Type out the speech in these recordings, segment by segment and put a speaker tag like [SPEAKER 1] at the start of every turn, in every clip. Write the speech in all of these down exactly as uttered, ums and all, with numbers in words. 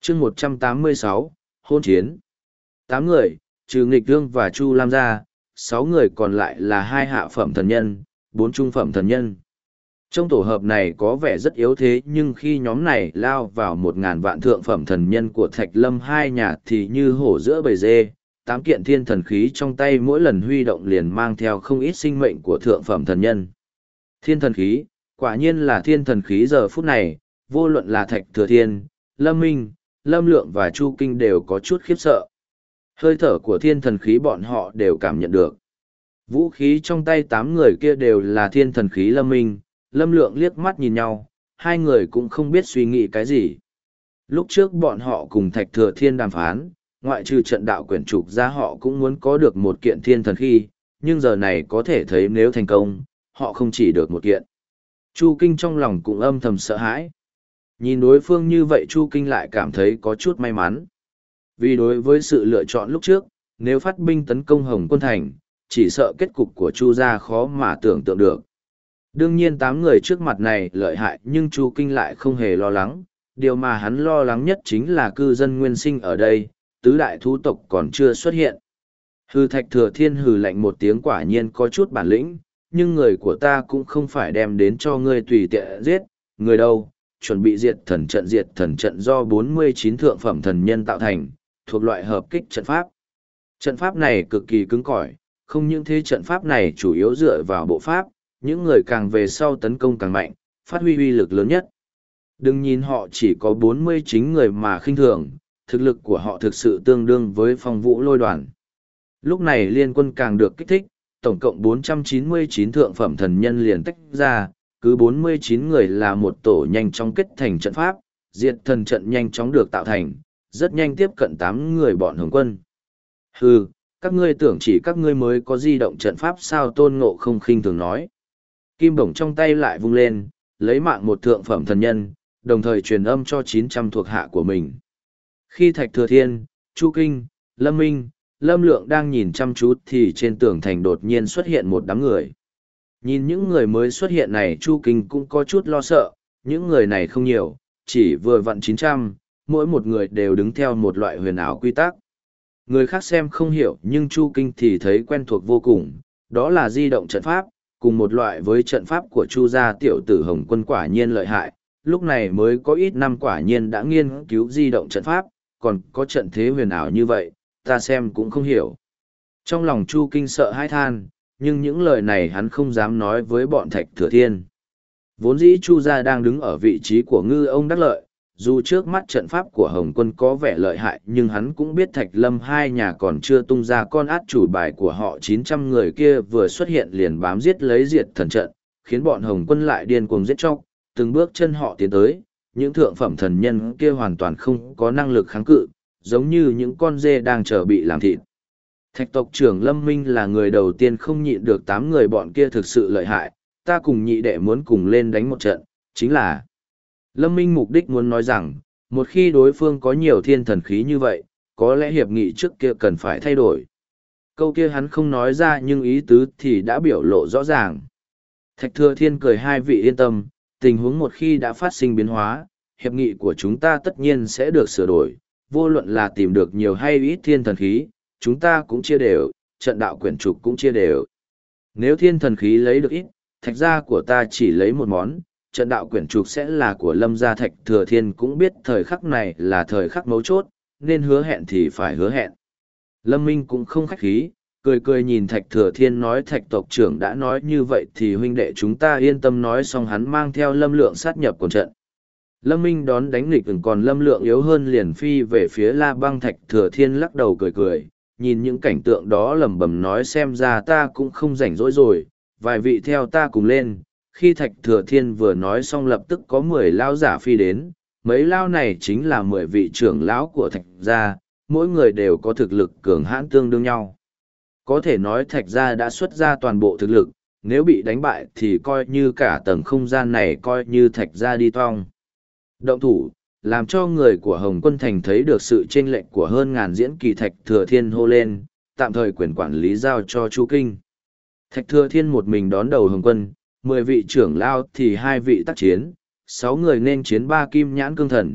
[SPEAKER 1] chương một trăm tám mươi sáu, hôn chiến. Tám người, trừ nghịch thương và Chu Lam ra, sáu người còn lại là hai hạ phẩm thần nhân, bốn trung phẩm thần nhân. Trong tổ hợp này có vẻ rất yếu thế, nhưng khi nhóm này lao vào một ngàn vạn thượng phẩm thần nhân của Thạch Lâm hai nhà thì như hổ giữa bầy dê, tám kiện thiên thần khí trong tay mỗi lần huy động liền mang theo không ít sinh mệnh của thượng phẩm thần nhân. Thiên thần khí, quả nhiên là thiên thần khí giờ phút này, vô luận là Thạch Thừa Thiên, Lâm Minh, Lâm Lượng và Chu Kinh đều có chút khiếp sợ. Hơi thở của thiên thần khí bọn họ đều cảm nhận được. Vũ khí trong tay tám người kia đều là thiên thần khí Lâm Minh, Lâm Lượng liếc mắt nhìn nhau, hai người cũng không biết suy nghĩ cái gì. Lúc trước bọn họ cùng Thạch Thừa Thiên đàm phán, ngoại trừ trận đạo quyển trục ra họ cũng muốn có được một kiện thiên thần khí, nhưng giờ này có thể thấy nếu thành công, họ không chỉ được một kiện. Chu Kinh trong lòng cũng âm thầm sợ hãi. Nhìn đối phương như vậy Chu Kinh lại cảm thấy có chút may mắn. Vì đối với sự lựa chọn lúc trước, nếu phát binh tấn công Hồng Quân Thành, chỉ sợ kết cục của Chu gia khó mà tưởng tượng được. Đương nhiên tám người trước mặt này lợi hại, nhưng Chu Kinh lại không hề lo lắng. Điều mà hắn lo lắng nhất chính là cư dân nguyên sinh ở đây, tứ đại thú tộc còn chưa xuất hiện. Hư Thạch Thừa Thiên hừ lạnh một tiếng, quả nhiên có chút bản lĩnh, nhưng người của ta cũng không phải đem đến cho ngươi tùy tiện giết, người đâu, chuẩn bị diệt thần trận. Diệt thần trận do bốn mươi chín thượng phẩm thần nhân tạo thành, thuộc loại hợp kích trận pháp. Trận pháp này cực kỳ cứng cỏi, không những thế trận pháp này chủ yếu dựa vào bộ pháp, những người càng về sau tấn công càng mạnh, phát huy uy lực lớn nhất. Đừng nhìn họ chỉ có bốn mươi chín người mà khinh thường, thực lực của họ thực sự tương đương với Phong Vũ Lôi Đoàn. Lúc này liên quân càng được kích thích, tổng cộng bốn trăm chín mươi chín thượng phẩm thần nhân liền tách ra, cứ bốn mươi chín người là một tổ nhanh chóng kết thành trận pháp, diệt thần trận nhanh chóng được tạo thành, rất nhanh tiếp cận tám người bọn Hồng Quân. Hừ, các ngươi tưởng chỉ các ngươi mới có di động trận pháp sao? Tôn Ngộ không khinh thường nói. Kim bổng trong tay lại vung lên, lấy mạng một thượng phẩm thần nhân, đồng thời truyền âm cho chín trăm thuộc hạ của mình. Khi Thạch Thừa Thiên, Chu Kinh, Lâm Minh, Lâm Lượng đang nhìn chăm chú thì trên tường thành đột nhiên xuất hiện một đám người. Nhìn những người mới xuất hiện này Chu Kinh cũng có chút lo sợ, những người này không nhiều, chỉ vừa vặn chín trăm, mỗi một người đều đứng theo một loại huyền ảo quy tắc. Người khác xem không hiểu nhưng Chu Kinh thì thấy quen thuộc vô cùng, đó là di động trận pháp, cùng một loại với trận pháp của Chu gia tiểu tử Hồng Quân, quả nhiên lợi hại, lúc này mới có ít năm quả nhiên đã nghiên cứu di động trận pháp, còn có trận thế huyền ảo như vậy, ta xem cũng không hiểu. Trong lòng Chu Kinh sợ hãi than, nhưng những lời này hắn không dám nói với bọn Thạch Thừa Thiên. Vốn dĩ Chu gia đang đứng ở vị trí của ngư ông đắc lợi, dù trước mắt trận pháp của Hồng Quân có vẻ lợi hại nhưng hắn cũng biết Thạch Lâm hai nhà còn chưa tung ra con át chủ bài của họ. Chín trăm người kia vừa xuất hiện liền bám giết lấy diệt thần trận, khiến bọn Hồng Quân lại điên cuồng giết chóc, từng bước chân họ tiến tới, những thượng phẩm thần nhân kia hoàn toàn không có năng lực kháng cự, giống như những con dê đang chờ bị làm thịt. Thạch tộc trưởng Lâm Minh là người đầu tiên không nhịn được tám người bọn kia thực sự lợi hại, ta cùng nhị đệ muốn cùng lên đánh một trận, chính là... Lâm Minh mục đích muốn nói rằng, một khi đối phương có nhiều thiên thần khí như vậy, có lẽ hiệp nghị trước kia cần phải thay đổi. Câu kia hắn không nói ra nhưng ý tứ thì đã biểu lộ rõ ràng. Thạch Thừa Thiên cười, hai vị yên tâm, tình huống một khi đã phát sinh biến hóa, hiệp nghị của chúng ta tất nhiên sẽ được sửa đổi, vô luận là tìm được nhiều hay ít thiên thần khí, chúng ta cũng chia đều, trận đạo quyển trục cũng chia đều. Nếu thiên thần khí lấy được ít, thạch gia của ta chỉ lấy một món, trận đạo quyển trục sẽ là của Lâm gia. Thạch Thừa Thiên cũng biết thời khắc này là thời khắc mấu chốt, nên hứa hẹn thì phải hứa hẹn. Lâm Minh cũng không khách khí, cười cười nhìn Thạch Thừa Thiên nói, Thạch tộc trưởng đã nói như vậy thì huynh đệ chúng ta yên tâm. Nói xong hắn mang theo Lâm Lượng sát nhập quần trận. Lâm Minh đón đánh nghịch, còn Lâm Lượng yếu hơn liền phi về phía La Băng. Thạch Thừa Thiên lắc đầu cười cười, nhìn những cảnh tượng đó lẩm bẩm nói, xem ra ta cũng không rảnh rỗi rồi, vài vị theo ta cùng lên. Khi Thạch Thừa Thiên vừa nói xong lập tức có mười lão giả phi đến, mấy lão này chính là mười vị trưởng lão của Thạch gia, mỗi người đều có thực lực cường hãn tương đương nhau. Có thể nói Thạch gia đã xuất ra toàn bộ thực lực, nếu bị đánh bại thì coi như cả tầng không gian này coi như Thạch gia đi toong. Động thủ, làm cho người của Hồng Quân Thành thấy được sự chênh lệch của hơn ngàn diễn kỳ. Thạch Thừa Thiên hô lên, tạm thời quyền quản lý giao cho Chu Kinh. Thạch Thừa Thiên một mình đón đầu Hồng Quân, mười vị trưởng lao thì hai vị tác chiến, sáu người nên chiến ba kim nhãn cương thần,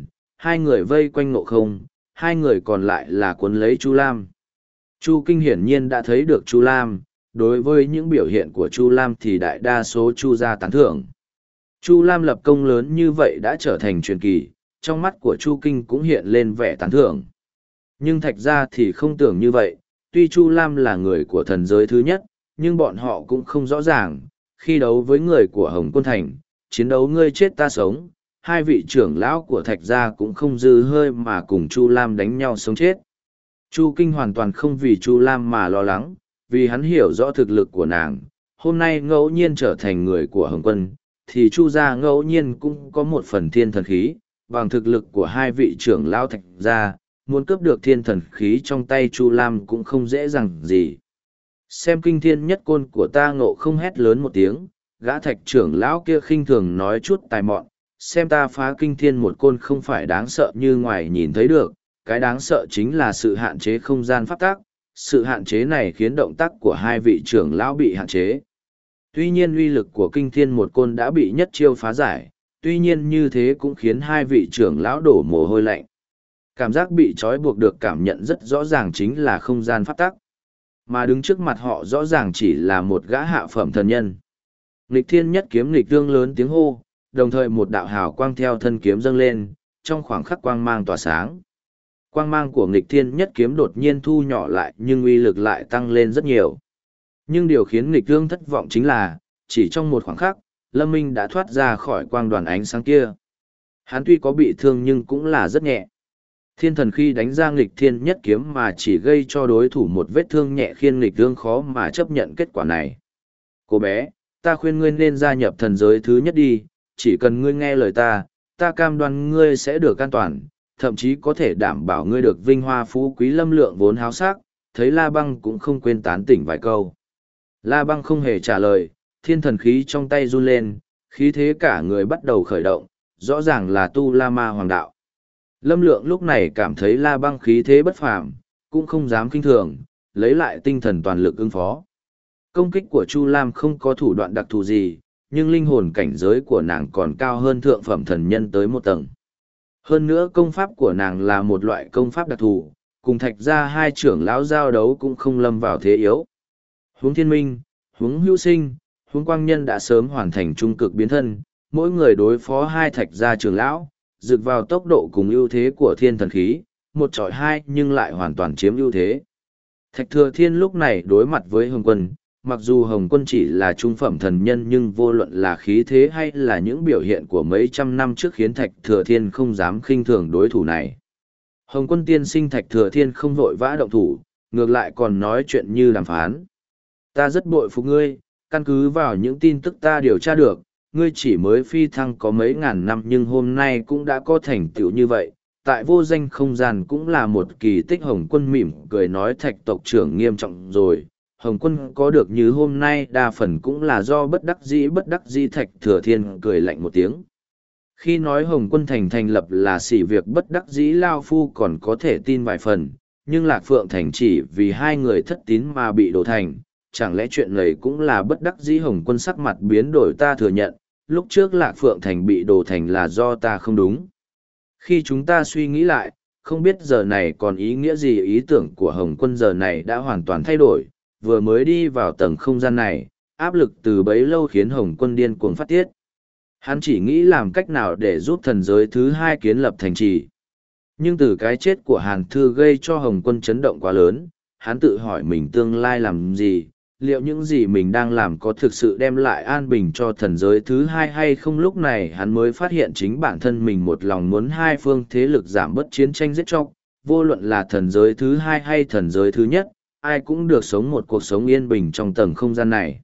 [SPEAKER 1] hai người vây quanh Ngộ Không, hai người còn lại là cuốn lấy Chu Lam. Chu Kinh hiển nhiên đã thấy được Chu Lam, đối với những biểu hiện của Chu Lam thì đại đa số Chu gia tán thưởng. Chu Lam lập công lớn như vậy đã trở thành truyền kỳ, trong mắt của Chu Kinh cũng hiện lên vẻ tán thưởng. Nhưng Thạch gia thì không tưởng như vậy, tuy Chu Lam là người của thần giới thứ nhất, nhưng bọn họ cũng không rõ ràng, khi đấu với người của Hồng Quân Thành, chiến đấu ngươi chết ta sống, hai vị trưởng lão của Thạch gia cũng không dư hơi mà cùng Chu Lam đánh nhau sống chết. Chu Kinh hoàn toàn không vì Chu Lam mà lo lắng, vì hắn hiểu rõ thực lực của nàng, hôm nay ngẫu nhiên trở thành người của Hồng Quân, thì Chu gia ngẫu nhiên cũng có một phần thiên thần khí, bằng thực lực của hai vị trưởng lão Thạch gia, muốn cướp được thiên thần khí trong tay Chu Lam cũng không dễ dàng gì. Xem kinh thiên nhất côn của ta. Ngộ Không hét lớn một tiếng, gã Thạch trưởng lão kia khinh thường nói chút tài mọn, xem ta phá kinh thiên một côn không phải đáng sợ như ngoài nhìn thấy được, cái đáng sợ chính là sự hạn chế không gian pháp tắc, sự hạn chế này khiến động tác của hai vị trưởng lão bị hạn chế. Tuy nhiên uy lực của kinh thiên một côn đã bị nhất chiêu phá giải, tuy nhiên như thế cũng khiến hai vị trưởng lão đổ mồ hôi lạnh. Cảm giác bị trói buộc được cảm nhận rất rõ ràng chính là không gian pháp tắc. Mà đứng trước mặt họ rõ ràng chỉ là một gã hạ phẩm thần nhân. Nghịch thiên nhất kiếm nghịch tương lớn tiếng hô, đồng thời một đạo hào quang theo thân kiếm dâng lên, trong khoảng khắc quang mang tỏa sáng. Quang mang của nghịch thiên nhất kiếm đột nhiên thu nhỏ lại nhưng uy lực lại tăng lên rất nhiều. Nhưng điều khiến nghịch tương thất vọng chính là, chỉ trong một khoảng khắc, Lâm Minh đã thoát ra khỏi quang đoàn ánh sáng kia. Hắn tuy có bị thương nhưng cũng là rất nhẹ. Thiên thần khi đánh ra nghịch thiên nhất kiếm mà chỉ gây cho đối thủ một vết thương nhẹ khiến nghịch tương khó mà chấp nhận kết quả này. Cô bé, ta khuyên ngươi nên gia nhập thần giới thứ nhất đi, chỉ cần ngươi nghe lời ta, ta cam đoan ngươi sẽ được an toàn, thậm chí có thể đảm bảo ngươi được vinh hoa phú quý lâm lượng vốn háo sắc. Thấy La Băng cũng không quên tán tỉnh vài câu. La Băng không hề trả lời, thiên thần khí trong tay run lên, khí thế cả người bắt đầu khởi động, rõ ràng là tu La Ma Hoàng đạo. Lâm Lượng lúc này cảm thấy La Băng khí thế bất phàm, cũng không dám kinh thường, lấy lại tinh thần toàn lực ứng phó. Công kích của Chu Lam không có thủ đoạn đặc thù gì, nhưng linh hồn cảnh giới của nàng còn cao hơn thượng phẩm thần nhân tới một tầng. Hơn nữa công pháp của nàng là một loại công pháp đặc thù, cùng Thạch gia hai trưởng lão giao đấu cũng không lâm vào thế yếu. Huống Thiên Minh, Huống Hữu Sinh, Huống Quang Nhân đã sớm hoàn thành trung cực biến thân, mỗi người đối phó hai Thạch gia trưởng lão, dược vào tốc độ cùng ưu thế của thiên thần khí, một chọi hai nhưng lại hoàn toàn chiếm ưu thế. Thạch Thừa Thiên lúc này đối mặt với Hồng Quân, mặc dù Hồng Quân chỉ là trung phẩm thần nhân nhưng vô luận là khí thế hay là những biểu hiện của mấy trăm năm trước khiến Thạch Thừa Thiên không dám khinh thường đối thủ này. Hồng Quân tiên sinh Thạch Thừa Thiên không vội vã động thủ, ngược lại còn nói chuyện như đàm phán. Ta rất bội phục ngươi, căn cứ vào những tin tức ta điều tra được, ngươi chỉ mới phi thăng có mấy ngàn năm nhưng hôm nay cũng đã có thành tựu như vậy. Tại vô danh không gian cũng là một kỳ tích. Hồng Quân mỉm cười nói Thạch tộc trưởng nghiêm trọng rồi. Hồng Quân có được như hôm nay đa phần cũng là do bất đắc dĩ bất đắc dĩ. Thạch Thừa Thiên cười lạnh một tiếng. Khi nói Hồng Quân Thành thành lập là xỉ việc bất đắc dĩ Lao Phu còn có thể tin vài phần, nhưng Lạc Phượng Thành chỉ vì hai người thất tín mà bị đổ thành, chẳng lẽ chuyện này cũng là bất đắc dĩ. Hồng Quân sắc mặt biến đổi. Ta thừa nhận, lúc trước Lạc Phượng Thành bị đổ thành là do ta không đúng. Khi chúng ta suy nghĩ lại, không biết giờ này còn ý nghĩa gì. Ý tưởng của Hồng Quân giờ này đã hoàn toàn thay đổi, vừa mới đi vào tầng không gian này, áp lực từ bấy lâu khiến Hồng Quân điên cuồng phát tiết. Hắn chỉ nghĩ làm cách nào để giúp thần giới thứ hai kiến lập thành trì. Nhưng từ cái chết của Hàn Thư gây cho Hồng Quân chấn động quá lớn, hắn tự hỏi mình tương lai làm gì, liệu những gì mình đang làm có thực sự đem lại an bình cho thần giới thứ hai hay không. Lúc này hắn mới phát hiện chính bản thân mình một lòng muốn hai phương thế lực giảm bớt chiến tranh giết chóc, vô luận là thần giới thứ hai hay thần giới thứ nhất, ai cũng được sống một cuộc sống yên bình trong tầng không gian này.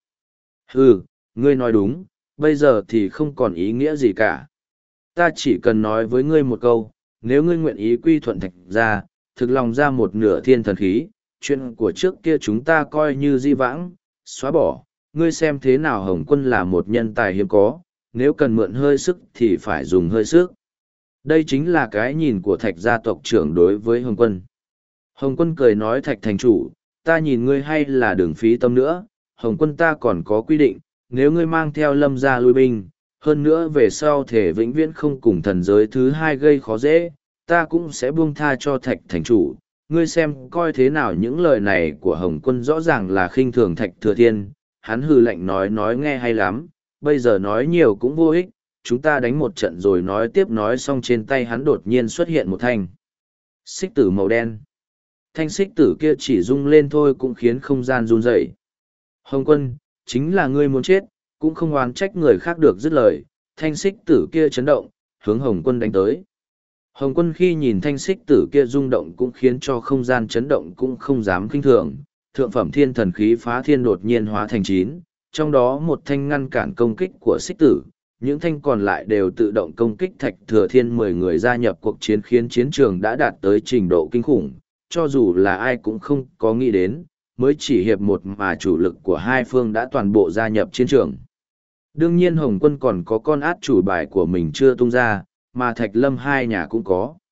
[SPEAKER 1] Hừ, ngươi nói đúng, bây giờ thì không còn ý nghĩa gì cả. Ta chỉ cần nói với ngươi một câu, nếu ngươi nguyện ý quy thuận Thạch gia, thực lòng ra một nửa thiên thần khí, chuyện của trước kia chúng ta coi như di vãng, xóa bỏ. Ngươi xem thế nào. Hồng Quân là một nhân tài hiếm có, nếu cần mượn hơi sức thì phải dùng hơi sức. Đây chính là cái nhìn của Thạch gia tộc trưởng đối với Hồng Quân. Hồng Quân cười nói Thạch thành chủ, ta nhìn ngươi hay là đừng phí tâm nữa. Hồng Quân ta còn có quy định, nếu ngươi mang theo Lâm gia lui binh, hơn nữa về sau thể vĩnh viễn không cùng thần giới thứ hai gây khó dễ, ta cũng sẽ buông tha cho thạch thành chủ. Ngươi xem coi thế nào, những lời này của Hồng Quân rõ ràng là khinh thường Thạch Thừa Thiên. Hắn hừ lạnh nói, nói nghe hay lắm, bây giờ nói nhiều cũng vô ích, chúng ta đánh một trận rồi nói tiếp. Nói xong trên tay hắn đột nhiên xuất hiện một thanh xích tử màu đen. Thanh xích tử kia chỉ rung lên thôi cũng khiến không gian run rẩy. Hồng Quân, chính là ngươi muốn chết, cũng không oán trách người khác được dứt lời. Thanh xích tử kia chấn động, hướng Hồng Quân đánh tới. Hồng Quân khi nhìn thanh xích tử kia rung động cũng khiến cho không gian chấn động, cũng không dám kinh thường. Thượng phẩm thiên thần khí phá thiên đột nhiên hóa thành chín, trong đó một thanh ngăn cản công kích của xích tử, những thanh còn lại đều tự động công kích Thạch Thừa Thiên. Mười người gia nhập cuộc chiến khiến chiến trường đã đạt tới trình độ kinh khủng, cho dù là ai cũng không có nghĩ đến, mới chỉ hiệp một mà chủ lực của hai phương đã toàn bộ gia nhập chiến trường. Đương nhiên Hồng Quân còn có con át chủ bài của mình chưa tung ra, mà Thạch Lâm hai nhà cũng có.